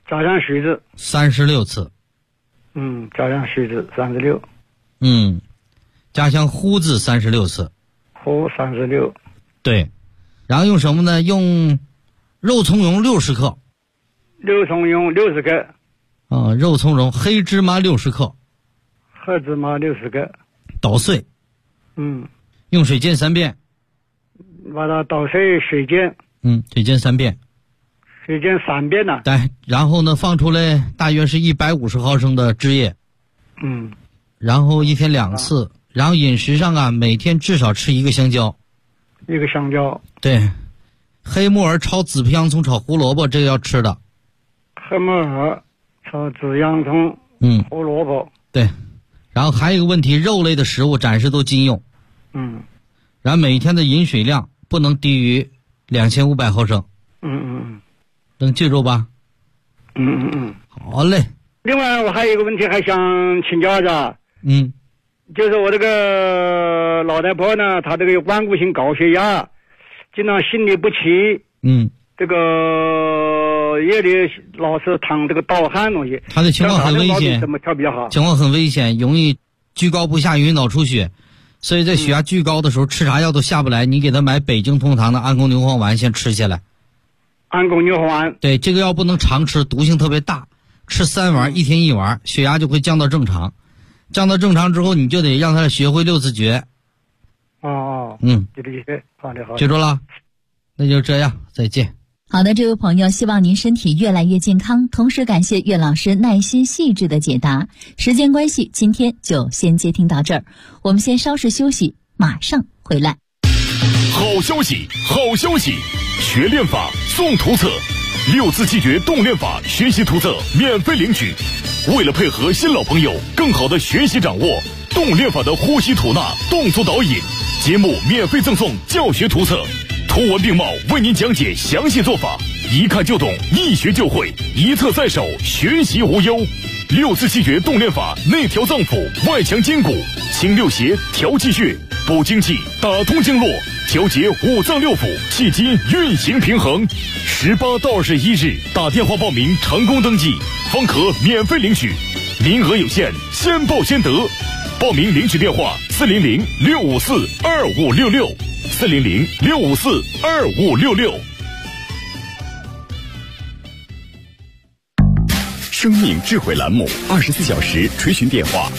36次。
加强虚字36。
加强呼字36次。
呼36。
对，然后用什么呢？用肉苁蓉60克。
肉苁蓉60克。
肉苁蓉，黑芝麻60克。
黑芝麻60克。
捣碎。用水煎3遍。
把它捣碎水煎。
水煎3遍。
水煎3遍呢。
对，然后呢，放出来大约是150毫升的汁液。然后1天2次，然后饮食上每天至少吃1个香蕉。
1个香蕉。
对，黑木耳炒紫皮洋葱炒胡萝卜，这个要吃的。
黑木耳炒紫洋葱，胡萝卜。
对，然后还有一个问题，肉类的食物暂时都禁用。然后每天的饮水量不能低于2500毫升。能记住吧？好嘞。
另外，我还有一个问题还想请教一下。就是我这个老太婆呢，她这个有顽固性高血压，经常心律不齐。这个夜里老是淌这个盗汗东西。
她的情况很危险，
怎么调比较好？
情况很危险，容易居高不下，容易脑出血。所以在血压巨高的时候，吃啥药都下不来。你给她买北京通堂的安宫牛黄丸，先吃下来。
安宫牛黄丸。
对，这个药不能常吃，毒性特别大，吃3丸，1天1丸，血压就会降到正常。降到正常之后，你就得让他学会6字诀。记住了，那就这样，再见。
好的，这位朋友，希望您身体越来越健康，同时感谢岳老师耐心细致的解答。时间关系，今天就先接听到这儿，我们先稍事休息，马上回来。
好消息，好消息！学练法送图册，6字气诀动练法学习图册免费领取。为了配合新老朋友更好的学习掌握动练法的呼吸吐纳动作导引，节目免费赠送教学图册，图文并茂为您讲解详细做法，一看就懂，一学就会，一册在手，学习无忧。6字气诀动练法内调脏腑，外强筋骨，清六邪，调气血，补精气，打通经络，调节五脏六腑，气机运行平衡。18到21日打电话报名成功登记，方可免费领取，名额有限，先报先得。报名领取电话400-654-2566 400-654-2566。
生命智慧栏目24小时垂询电话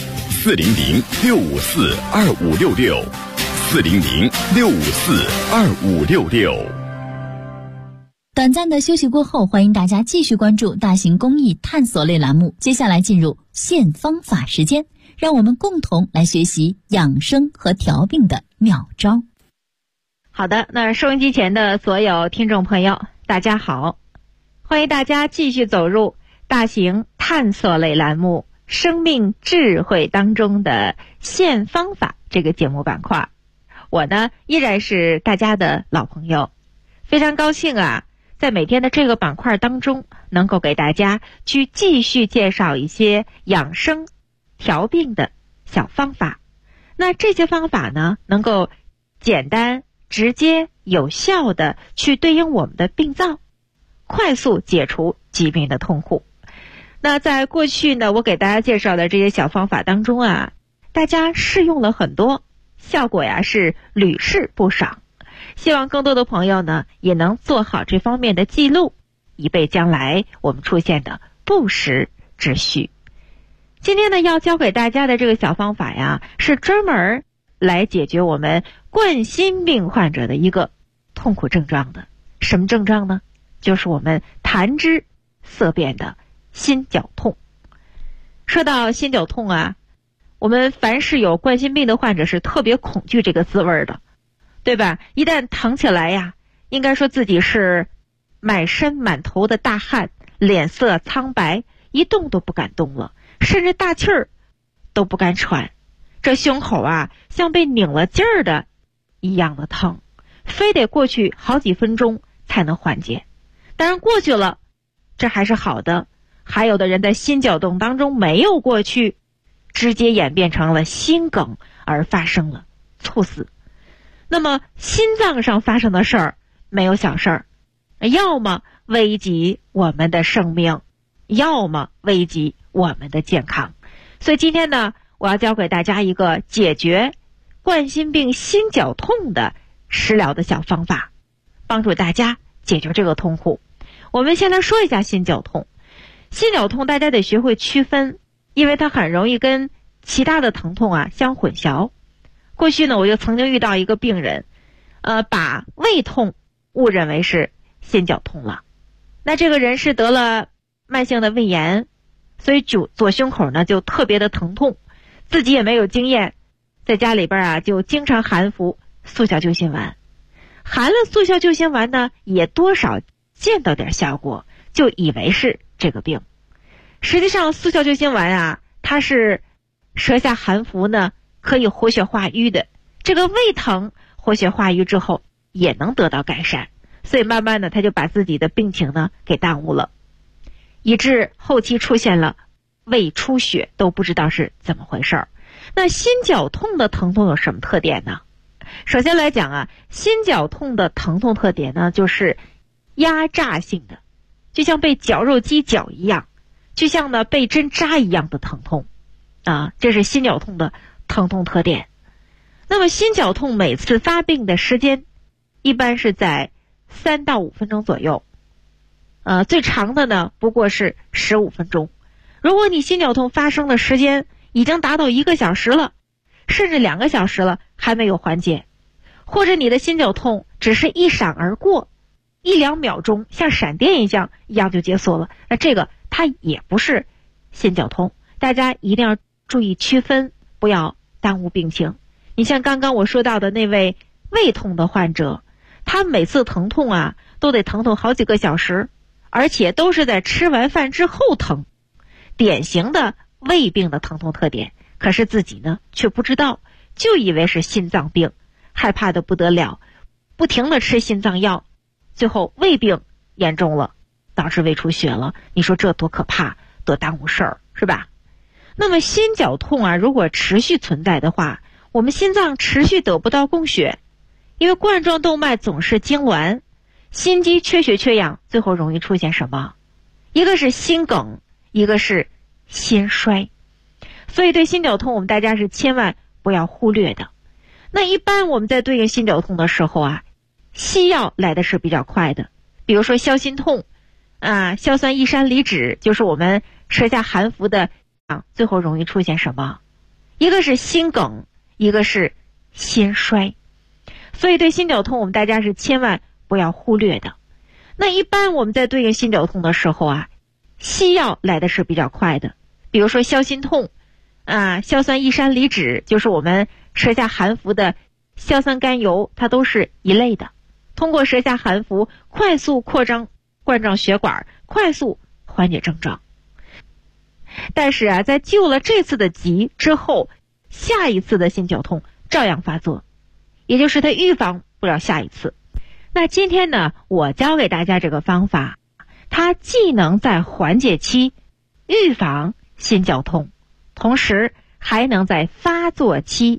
400-654-2566 400-654-2566。
短暂的休息过后，欢迎大家继续关注大型公益探索类栏目。接下来进入现方法时间，让我们共同来学习养生和调病的妙招。
好的，那收音机前的所有听众朋友，大家好，欢迎大家继续走入大型探索类栏目生命智慧当中的现方法这个节目板块。我呢依然是大家的老朋友，非常高兴在每天的这个板块当中能够给大家去继续介绍一些养生调病的小方法， 那这些方法呢，能够简单、直接、有效的去对应我们的病灶，快速解除疾病的痛苦。那在过去呢，我给大家介绍的这些小方法当中啊，大家试用了很多，效果呀是屡试不爽。希望更多的朋友呢，也能做好这方面的记录，以备将来我们出现的不时之需。今天呢，要教给大家的这个小方法呀，是专门来解决我们冠心病患者的一个痛苦症状的。什么症状呢？就是我们谈之色变的心绞痛。说到心绞痛啊，我们凡是有冠心病的患者是特别恐惧这个滋味的，对吧？一旦疼起来呀，应该说自己是满身满头的大汗，脸色苍白，一动都不敢动了，甚至大气儿都不敢喘。这胸口啊，像被拧了劲儿的一样的疼，非得过去好几分钟才能缓解。当然过去了，这还是好的。还有的人在心绞痛当中没有过去，直接演变成了心梗而发生了猝死。那么心脏上发生的事儿没有小事儿，要么危及我们的生命，要么危及我们的健康。所以今天呢，我要教给大家一个解决冠心病心绞痛的食疗的小方法，帮助大家解决这个痛苦。我们先来说一下心绞痛。心绞痛大家得学会区分，因为它很容易跟其他的疼痛啊相混淆。过去呢，我就曾经遇到一个病人，把胃痛误认为是心绞痛了。那这个人是得了慢性的胃炎，所以左胸口呢就特别的疼痛，自己也没有经验，在家里边啊就经常含服速效救心丸。含了速效救心丸呢，也多少见到点效果，就以为是这个病。实际上速效救心丸啊，它是舌下含服呢，可以活血化瘀的。这个胃疼活血化瘀之后也能得到改善，所以慢慢的他就把自己的病情呢给耽误了，以致后期出现了胃出血，都不知道是怎么回事儿。那心绞痛的疼痛有什么特点呢？首先来讲啊，心绞痛的疼痛特点呢，就是压榨性的，就像被绞肉机绞一样，就像呢被针扎一样的疼痛啊，这是心绞痛的疼痛特点。那么心绞痛每次发病的时间一般是在3到5分钟左右，最长的呢不过是15分钟。如果你心绞痛发生的时间已经达到1个小时了，甚至2个小时了还没有缓解，或者你的心绞痛只是一闪而过，1、2秒钟像闪电一样就结束了，那这个它也不是心绞痛。大家一定要注意区分，不要耽误病情。你像刚刚我说到的那位胃痛的患者，他每次疼痛啊都得疼痛好几个小时，而且都是在吃完饭之后疼，典型的胃病的疼痛特点。可是自己呢却不知道，就以为是心脏病，害怕的不得了，不停的吃心脏药，最后胃病严重了，导致胃出血了。你说这多可怕，多耽误事儿，是吧？那么心绞痛啊，如果持续存在的话，我们心脏持续得不到供血，因为冠状动脉总是痉挛，心肌缺血缺氧，最后容易出现什么？一个是心梗，一个是心衰。所以对心绞痛我们大家是千万不要忽略的。那一般我们在对应心绞痛的时候啊，西药来的是比较快的，比如说消心痛啊，硝酸异山梨酯，就是我们舌下含服的，最后容易出现什么？一个是心梗，一个是心衰。所以对心绞痛我们大家是千万不要忽略的。那一般我们在对应心绞痛的时候啊，西药来的是比较快的，比如说消心痛啊，硝酸异山梨酯，就是我们舌下含服的硝酸甘油，它都是一类的，通过舌下含服快速扩张冠状血管，快速缓解症状。但是啊，在救了这次的急之后，下一次的心绞痛照样发作，也就是它预防不了下一次。那今天呢，我教给大家这个方法，它既能在缓解期预防心绞痛，同时还能在发作期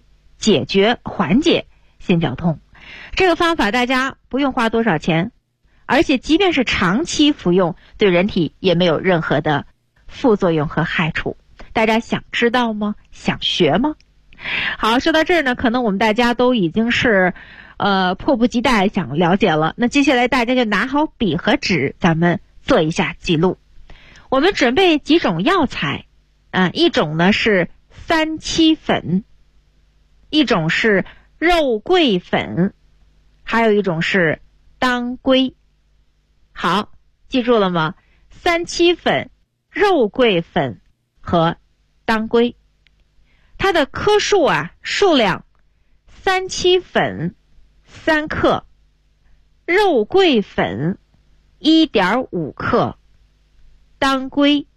解决缓解心绞痛。这个方法大家不用花多少钱，而且即便是长期服用，对人体也没有任何的副作用和害处。大家想知道吗？想学吗？好，说到这儿呢，可能我们大家都已经是迫不及待想了解了。那接下来大家就拿好笔和纸，咱们做一下记录。我们准备几种药材一种呢是三七粉，一种是肉桂粉，还有一种是当归。好，记住了吗？三七粉、肉桂粉和当归。它的克数数量，三七粉3克，肉桂粉1.5克，当归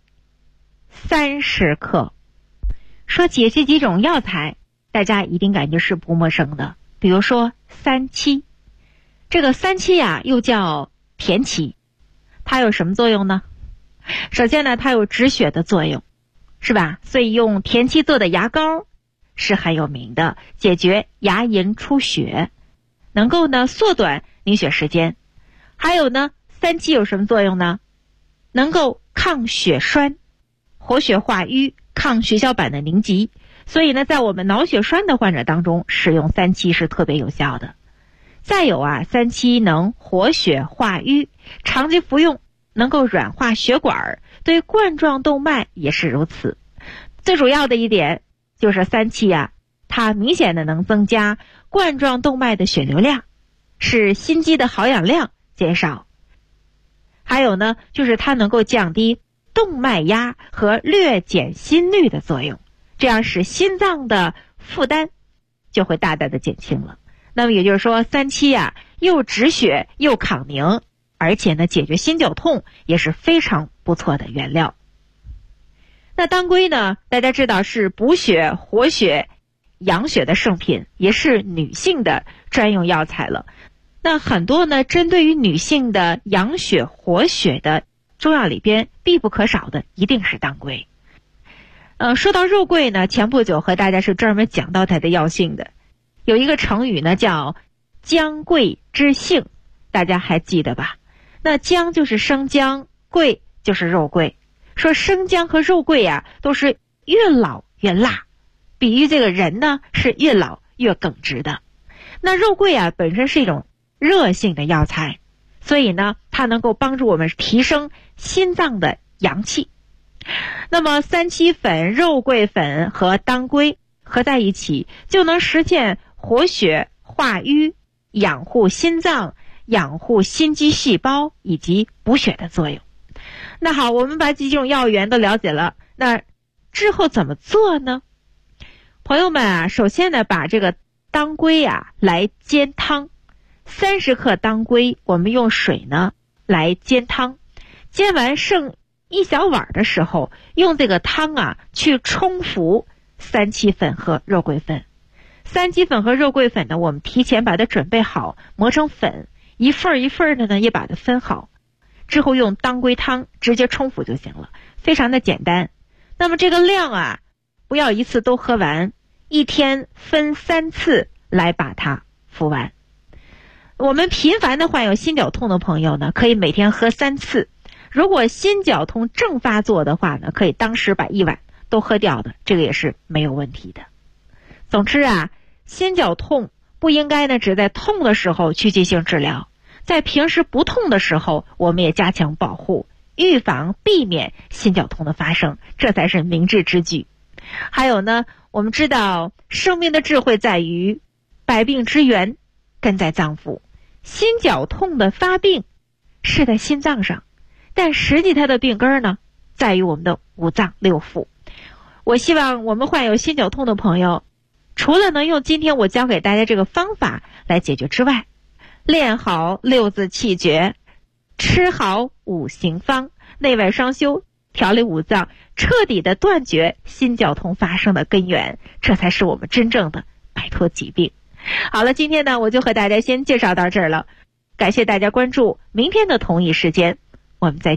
30克。说起这几种药材，大家一定感觉是不陌生的。比如说三七，这个三七又叫田七，它有什么作用呢？首先呢，它有止血的作用，是吧？所以用田七做的牙膏是很有名的，解决牙龈出血，能够呢缩短凝血时间。还有呢，三七有什么作用呢？能够抗血栓、活血化瘀、抗血小板的凝集。所以呢，在我们脑血栓的患者当中，使用三七是特别有效的。再有三七能活血化瘀，长期服用能够软化血管，对冠状动脉也是如此。最主要的一点就是三七它明显的能增加冠状动脉的血流量，使心肌的好氧量减少。还有呢，就是它能够降低动脉压和略减心率的作用，这样使心脏的负担就会大大的减轻了。那么也就是说，三七又止血又抗凝，而且呢解决心绞痛也是非常不错的原料。那当归呢，大家知道是补血、活血、养血的圣品，也是女性的专用药材了。那很多呢针对于女性的养血活血的中药里边，必不可少的一定是当归。说到肉桂呢，前不久和大家是专门讲到它的药性的。有一个成语呢叫姜桂之性，大家还记得吧？那姜就是生姜，桂就是肉桂。说生姜和肉桂都是越老越辣，比喻这个人呢是越老越耿直的。那肉桂本身是一种热性的药材，所以呢它能够帮助我们提升心脏的阳气。那么三七粉、肉桂粉和当归合在一起，就能实现活血化瘀、养护心脏、养护心肌细胞以及补血的作用。那好，我们把几种药源都了解了，那之后怎么做呢？朋友们首先呢，把这个当归来煎汤。30克当归，我们用水呢来煎汤，煎完剩一小碗的时候，用这个汤去冲服三七粉和肉桂粉。三七粉和肉桂粉呢，我们提前把它准备好，磨成粉，一份一份的呢也把它分好，之后用当归汤直接冲服就行了，非常的简单。那么这个量不要一次都喝完，一天分3次来把它服完。我们频繁的患有心绞痛的朋友呢，可以每天喝3次。如果心绞痛正发作的话呢，可以当时把1碗都喝掉的，这个也是没有问题的。总之心绞痛不应该呢只在痛的时候去进行治疗，在平时不痛的时候，我们也加强保护，预防避免心绞痛的发生，这才是明智之举。还有呢，我们知道生命的智慧在于百病之源根在脏腑，心绞痛的发病是在心脏上，但实际它的病根呢在于我们的五脏六腑。我希望我们患有心绞痛的朋友，除了能用今天我教给大家这个方法来解决之外，练好6字气诀，吃好5行方，内外双修，调理五脏，彻底的断绝心绞痛发生的根源，这才是我们真正的摆脱疾病。好了，今天呢我就和大家先介绍到这儿了，感谢大家关注，明天的同一时间我们再见。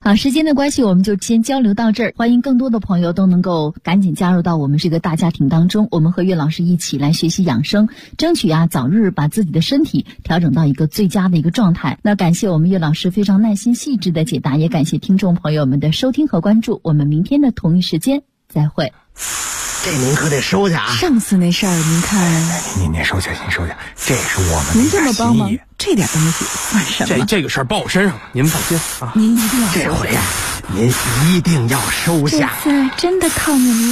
好，时间的关系，我们就先交流到这儿。欢迎更多的朋友都能够赶紧加入到我们这个大家庭当中，我们和岳老师一起来学习养生，争取早日把自己的身体调整到一个最佳的一个状态。那感谢我们岳老师非常耐心细致的解答，也感谢听众朋友们的收听和关注。我们明天的同一时间再会。
这您可得收下啊！
上次那事儿您看，
您收下，您收下，这是我们
您这么帮忙，这点东西算什么？
这个事儿报我身上了，您放心啊！
您一定要
这回呀，您一定要收下。
这次真的靠您了。